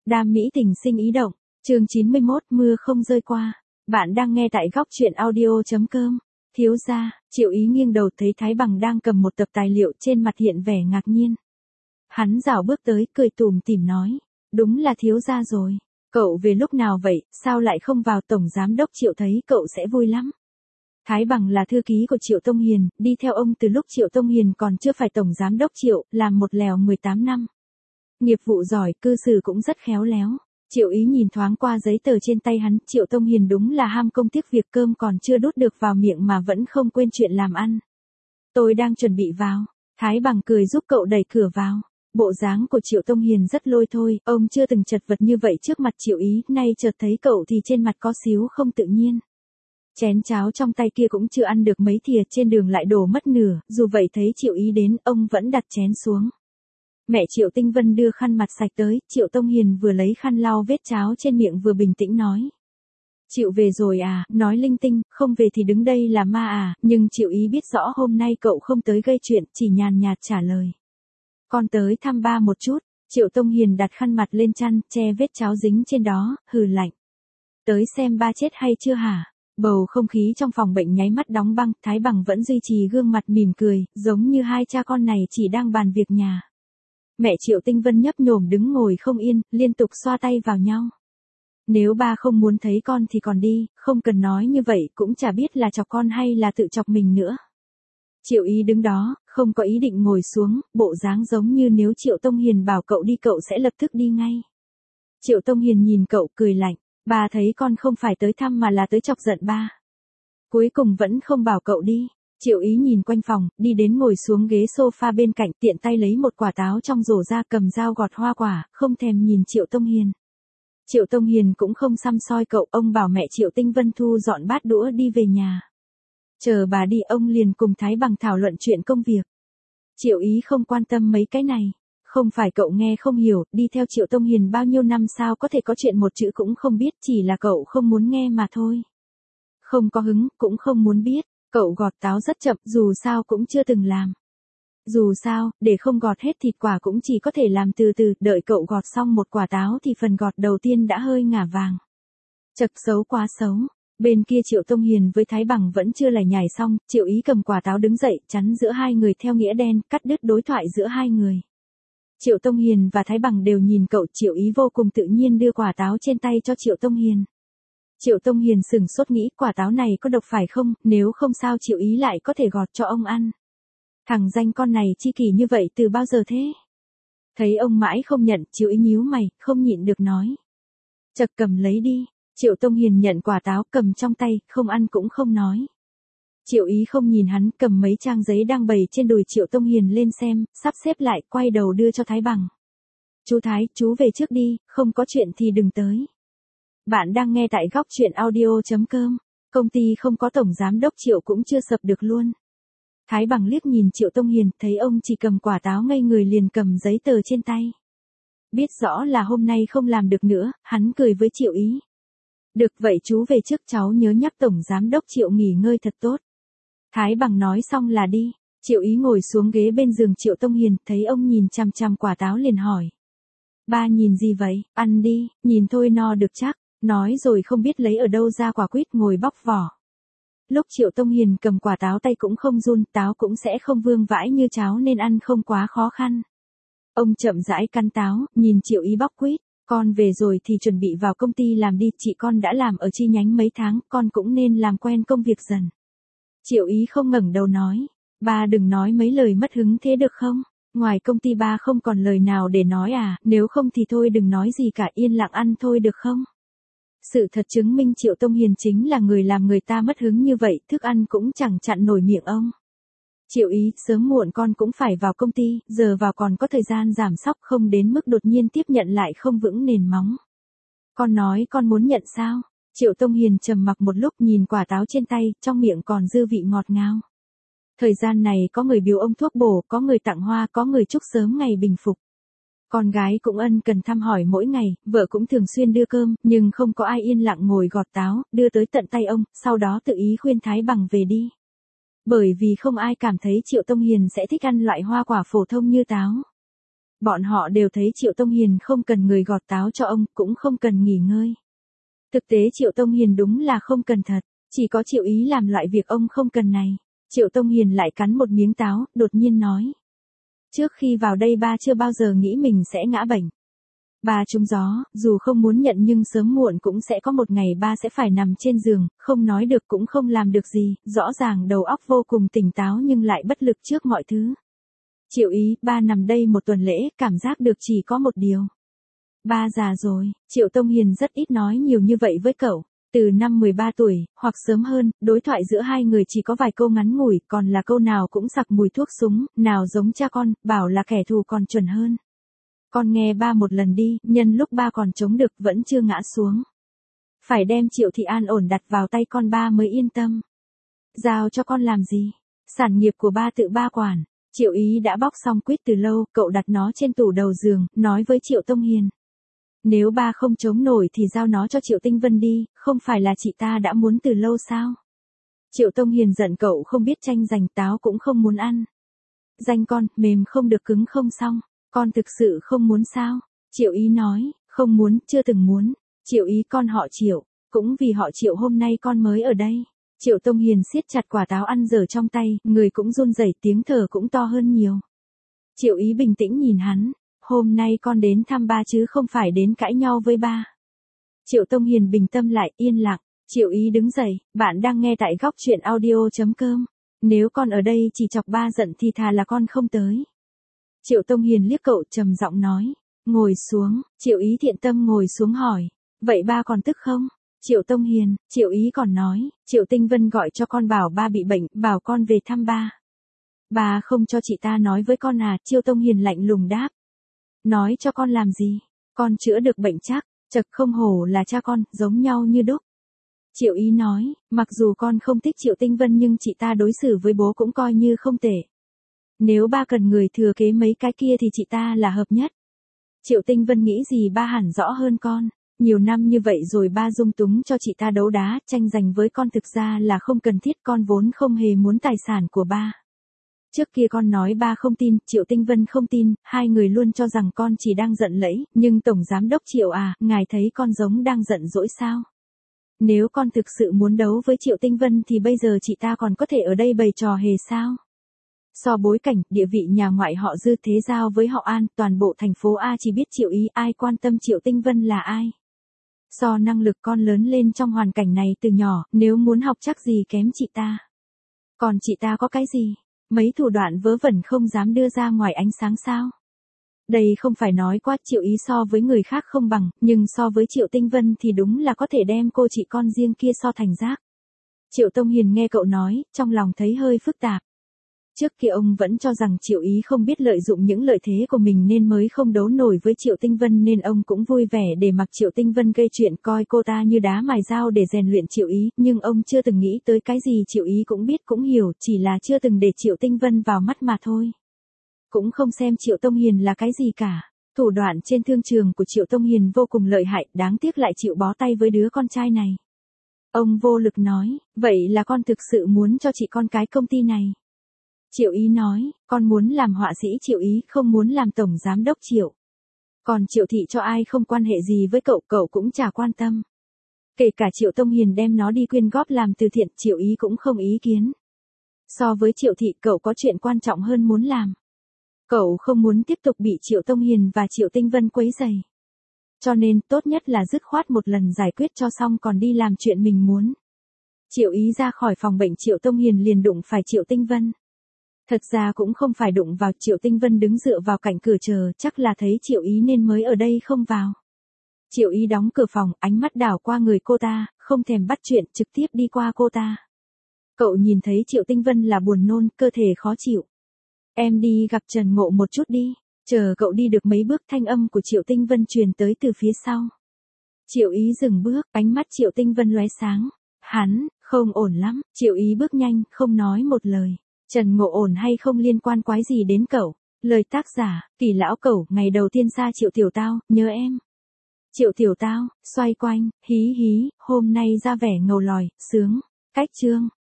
Đam mỹ tình sinh ý động, chương 91, mưa không rơi qua. Bạn đang nghe tại góc truyện audio.com. Thiếu gia, Triệu Ý nghiêng đầu thấy Thái Bằng đang cầm một tập tài liệu, trên mặt hiện vẻ ngạc nhiên. Hắn rảo bước tới, cười tủm tỉm nói, đúng là thiếu gia rồi. Cậu về lúc nào vậy, sao lại không vào? Tổng giám đốc Triệu thấy cậu sẽ vui lắm. Thái Bằng là thư ký của Triệu Tông Hiền, đi theo ông từ lúc Triệu Tông Hiền còn chưa phải tổng giám đốc Triệu, làm một lèo 18 năm. Nghiệp vụ giỏi, cư xử cũng rất khéo léo. Triệu Ý nhìn thoáng qua giấy tờ trên tay hắn, Triệu Tông Hiền đúng là ham công tiếc việc, cơm còn chưa đút được vào miệng mà vẫn không quên chuyện làm ăn. Tôi đang chuẩn bị vào. Thái Bằng cười giúp cậu đẩy cửa vào. Bộ dáng của Triệu Tông Hiền rất lôi thôi, ông chưa từng chật vật như vậy trước mặt Triệu Ý, nay chợt thấy cậu thì trên mặt có xíu không tự nhiên. Chén cháo trong tay kia cũng chưa ăn được mấy thìa, trên đường lại đổ mất nửa, dù vậy thấy Triệu Ý đến, ông vẫn đặt chén xuống. Mẹ Triệu Tinh Vân đưa khăn mặt sạch tới, Triệu Tông Hiền vừa lấy khăn lau vết cháo trên miệng vừa bình tĩnh nói. Triệu về rồi à, nói linh tinh, không về thì đứng đây là ma à, nhưng Triệu Ý biết rõ hôm nay cậu không tới gây chuyện, chỉ nhàn nhạt trả lời. Con tới thăm ba một chút. Triệu Tông Hiền đặt khăn mặt lên chăn, che vết cháo dính trên đó, hừ lạnh. Tới xem ba chết hay chưa hả? Bầu không khí trong phòng bệnh nháy mắt đóng băng, Thái Bằng vẫn duy trì gương mặt mỉm cười, giống như hai cha con này chỉ đang bàn việc nhà. Mẹ Triệu Tinh Vân nhấp nhổm đứng ngồi không yên, liên tục xoa tay vào nhau. Nếu ba không muốn thấy con thì còn đi, không cần nói như vậy, cũng chả biết là chọc con hay là tự chọc mình nữa. Triệu Ý đứng đó, không có ý định ngồi xuống, bộ dáng giống như nếu Triệu Tông Hiền bảo cậu đi cậu sẽ lập tức đi ngay. Triệu Tông Hiền nhìn cậu cười lạnh, ba thấy con không phải tới thăm mà là tới chọc giận ba. Cuối cùng vẫn không bảo cậu đi. Triệu Ý nhìn quanh phòng, đi đến ngồi xuống ghế sofa bên cạnh, tiện tay lấy một quả táo trong rổ ra, cầm dao gọt hoa quả, không thèm nhìn Triệu Tông Hiền. Triệu Tông Hiền cũng không xăm soi cậu, ông bảo mẹ Triệu Tinh Vân thu dọn bát đũa đi về nhà. Chờ bà đi, ông liền cùng Thái Bằng thảo luận chuyện công việc. Triệu Ý không quan tâm mấy cái này. Không phải cậu nghe không hiểu, đi theo Triệu Tông Hiền bao nhiêu năm sao có thể có chuyện một chữ cũng không biết, chỉ là cậu không muốn nghe mà thôi. Không có hứng, cũng không muốn biết. Cậu gọt táo rất chậm, dù sao cũng chưa từng làm. Dù sao, để không gọt hết thịt quả cũng chỉ có thể làm từ từ, đợi cậu gọt xong một quả táo thì phần gọt đầu tiên đã hơi ngả vàng. Chật, xấu quá xấu. Bên kia Triệu Tông Hiền với Thái Bằng vẫn chưa lải nhải xong, Triệu Ý cầm quả táo đứng dậy, chắn giữa hai người theo nghĩa đen, cắt đứt đối thoại giữa hai người. Triệu Tông Hiền và Thái Bằng đều nhìn cậu, Triệu Ý vô cùng tự nhiên đưa quả táo trên tay cho Triệu Tông Hiền. Triệu Tông Hiền sửng sốt nghĩ quả táo này có độc phải không, nếu không sao Triệu Ý lại có thể gọt cho ông ăn. Thằng danh con này chi kỷ như vậy từ bao giờ thế? Thấy ông mãi không nhận, Triệu Ý nhíu mày, không nhịn được nói. Chật, cầm lấy đi. Triệu Tông Hiền nhận quả táo, cầm trong tay, không ăn cũng không nói. Triệu Ý không nhìn hắn, cầm mấy trang giấy đang bày trên đùi Triệu Tông Hiền lên xem, sắp xếp lại, quay đầu đưa cho Thái Bằng. Chú Thái, chú về trước đi, không có chuyện thì đừng tới. Bạn đang nghe tại góc truyện audio.com. Công ty không có tổng giám đốc Triệu cũng chưa sập được luôn. Thái Bằng liếc nhìn Triệu Tông Hiền, thấy ông chỉ cầm quả táo ngây người liền cầm giấy tờ trên tay. Biết rõ là hôm nay không làm được nữa, hắn cười với Triệu Ý. Được vậy chú về trước, cháu nhớ nhắc tổng giám đốc Triệu nghỉ ngơi thật tốt. Thái Bằng nói xong là đi. Triệu Ý ngồi xuống ghế bên giường Triệu Tông Hiền, thấy ông nhìn chằm chằm quả táo liền hỏi. Ba nhìn gì vậy, ăn đi, nhìn thôi no được chắc. Nói rồi không biết lấy ở đâu ra quả quýt, ngồi bóc vỏ. Lúc Triệu Tông Hiền cầm quả táo tay cũng không run, táo cũng sẽ không vương vãi như cháo nên ăn không quá khó khăn. Ông chậm rãi cắn táo, nhìn Triệu Ý bóc quýt. Con về rồi thì chuẩn bị vào công ty làm đi, chị con đã làm ở chi nhánh mấy tháng, con cũng nên làm quen công việc dần. Triệu Ý không ngẩng đầu nói. Ba đừng nói mấy lời mất hứng thế được không? Ngoài công ty ba không còn lời nào để nói à, nếu không thì thôi đừng nói gì cả, yên lặng ăn thôi được không? Sự thật chứng minh Triệu Tông Hiền chính là người làm người ta mất hứng như vậy, thức ăn cũng chẳng chặn nổi miệng ông. Triệu Ý, sớm muộn con cũng phải vào công ty, giờ vào còn có thời gian giảm sóc, không đến mức đột nhiên tiếp nhận lại không vững nền móng. Con nói con muốn nhận sao? Triệu Tông Hiền trầm mặc một lúc nhìn quả táo trên tay, trong miệng còn dư vị ngọt ngào. Thời gian này có người biếu ông thuốc bổ, có người tặng hoa, có người chúc sớm ngày bình phục. Con gái cũng ân cần thăm hỏi mỗi ngày, vợ cũng thường xuyên đưa cơm, nhưng không có ai yên lặng ngồi gọt táo, đưa tới tận tay ông, sau đó tự ý khuyên Thái Bằng về đi. Bởi vì không ai cảm thấy Triệu Tông Hiền sẽ thích ăn loại hoa quả phổ thông như táo. Bọn họ đều thấy Triệu Tông Hiền không cần người gọt táo cho ông, cũng không cần nghỉ ngơi. Thực tế Triệu Tông Hiền đúng là không cần thật, chỉ có Triệu Ý làm loại việc ông không cần này. Triệu Tông Hiền lại cắn một miếng táo, đột nhiên nói. Trước khi vào đây ba chưa bao giờ nghĩ mình sẽ ngã bệnh. Ba trúng gió, dù không muốn nhận nhưng sớm muộn cũng sẽ có một ngày ba sẽ phải nằm trên giường, không nói được cũng không làm được gì, rõ ràng đầu óc vô cùng tỉnh táo nhưng lại bất lực trước mọi thứ. Triệu Ý, ba nằm đây một tuần lễ, cảm giác được chỉ có một điều. Ba già rồi, Triệu Tông Hiền rất ít nói nhiều như vậy với cậu. Từ năm 13 tuổi, hoặc sớm hơn, đối thoại giữa hai người chỉ có vài câu ngắn ngủi, còn là câu nào cũng sặc mùi thuốc súng, nào giống cha con, bảo là kẻ thù còn chuẩn hơn. Con nghe ba một lần đi, nhân lúc ba còn chống được vẫn chưa ngã xuống. Phải đem Triệu Thị an ổn đặt vào tay con ba mới yên tâm. Giao cho con làm gì? Sản nghiệp của ba tự ba quản. Triệu Ý đã bóc xong quýt từ lâu, cậu đặt nó trên tủ đầu giường, nói với Triệu Tông Hiền. Nếu ba không chống nổi thì giao nó cho Triệu Tinh Vân đi, không phải là chị ta đã muốn từ lâu sao? Triệu Tông Hiền giận cậu không biết tranh giành, táo cũng không muốn ăn. Danh con, mềm không được cứng không xong, con thực sự không muốn sao? Triệu Ý nói, không muốn, chưa từng muốn. Triệu Ý, con họ Triệu, cũng vì họ Triệu hôm nay con mới ở đây. Triệu Tông Hiền siết chặt quả táo ăn dở trong tay, người cũng run rẩy, tiếng thở cũng to hơn nhiều. Triệu Ý bình tĩnh nhìn hắn. Hôm nay con đến thăm ba chứ không phải đến cãi nhau với ba. Triệu Tông Hiền bình tâm lại, yên lặng. Triệu Ý đứng dậy, bạn đang nghe tại góc truyện audio.com. Nếu con ở đây chỉ chọc ba giận thì thà là con không tới. Triệu Tông Hiền liếc cậu trầm giọng nói. Ngồi xuống, Triệu Ý thiện tâm ngồi xuống hỏi. Vậy ba còn tức không? Triệu Tông Hiền, Triệu Ý còn nói. Triệu Tinh Vân gọi cho con bảo ba bị bệnh, bảo con về thăm ba. Ba không cho chị ta nói với con à? Triệu Tông Hiền lạnh lùng đáp. Nói cho con làm gì? Con chữa được bệnh chắc, chật không hổ là cha con, giống nhau như đúc. Triệu Ý nói, mặc dù con không thích Triệu Tinh Vân nhưng chị ta đối xử với bố cũng coi như không tệ. Nếu ba cần người thừa kế mấy cái kia thì chị ta là hợp nhất. Triệu Tinh Vân nghĩ gì ba hẳn rõ hơn con. Nhiều năm như vậy rồi ba dung túng cho chị ta đấu đá, tranh giành với con thực ra là không cần thiết, con vốn không hề muốn tài sản của ba. Trước kia con nói ba không tin, Triệu Tinh Vân không tin, hai người luôn cho rằng con chỉ đang giận lẫy, nhưng Tổng Giám đốc Triệu à, ngài thấy con giống đang giận dỗi sao? Nếu con thực sự muốn đấu với Triệu Tinh Vân thì bây giờ chị ta còn có thể ở đây bày trò hề sao? So bối cảnh, địa vị nhà ngoại họ Dư thế giao với họ An, toàn bộ thành phố A chỉ biết Triệu Ý, ai quan tâm Triệu Tinh Vân là ai? So năng lực con lớn lên trong hoàn cảnh này từ nhỏ, nếu muốn học chắc gì kém chị ta. Còn chị ta có cái gì? Mấy thủ đoạn vớ vẩn không dám đưa ra ngoài ánh sáng sao? Đây không phải nói quá, Triệu Ý so với người khác không bằng, nhưng so với Triệu Tinh Vân thì đúng là có thể đem cô chị con riêng kia so thành rác. Triệu Tông Hiền nghe cậu nói, trong lòng thấy hơi phức tạp. Trước kia ông vẫn cho rằng Triệu Ý không biết lợi dụng những lợi thế của mình nên mới không đấu nổi với Triệu Tinh Vân, nên ông cũng vui vẻ để mặc Triệu Tinh Vân gây chuyện, coi cô ta như đá mài dao để rèn luyện Triệu Ý, nhưng ông chưa từng nghĩ tới cái gì Triệu Ý cũng biết cũng hiểu, chỉ là chưa từng để Triệu Tinh Vân vào mắt mà thôi. Cũng không xem Triệu Tông Hiền là cái gì cả. Thủ đoạn trên thương trường của Triệu Tông Hiền vô cùng lợi hại, đáng tiếc lại chịu bó tay với đứa con trai này. Ông vô lực nói, vậy là con thực sự muốn cho chị con cái công ty này. Triệu Ý nói, con muốn làm họa sĩ Triệu Ý, không muốn làm tổng giám đốc Triệu. Còn Triệu Thị cho ai không quan hệ gì với cậu, cậu cũng chả quan tâm. Kể cả Triệu Tông Hiền đem nó đi quyên góp làm từ thiện, Triệu Ý cũng không ý kiến. So với Triệu Thị, cậu có chuyện quan trọng hơn muốn làm. Cậu không muốn tiếp tục bị Triệu Tông Hiền và Triệu Tinh Vân quấy rầy. Cho nên, tốt nhất là dứt khoát một lần giải quyết cho xong còn đi làm chuyện mình muốn. Triệu Ý ra khỏi phòng bệnh, Triệu Tông Hiền liền đụng phải Triệu Tinh Vân. Thật ra cũng không phải đụng vào, Triệu Tinh Vân đứng dựa vào cạnh cửa chờ, chắc là thấy Triệu Ý nên mới ở đây không vào. Triệu Ý đóng cửa phòng, ánh mắt đảo qua người cô ta, không thèm bắt chuyện, trực tiếp đi qua cô ta. Cậu nhìn thấy Triệu Tinh Vân là buồn nôn, cơ thể khó chịu. Em đi gặp Trần Ngộ một chút đi. Chờ cậu đi được mấy bước, thanh âm của Triệu Tinh Vân truyền tới từ phía sau. Triệu Ý dừng bước, ánh mắt Triệu Tinh Vân lóe sáng. Hắn, không ổn lắm. Triệu Ý bước nhanh, không nói một lời. Trần Ngộ ổn hay không liên quan quái gì đến cậu. Lời tác giả, Kỳ Lão Cẩu, ngày đầu tiên xa Triệu Tiểu Tao, nhớ em. Triệu Tiểu Tao, xoay quanh, hí hí, hôm nay ra vẻ ngầu lòi, sướng. Cách chương.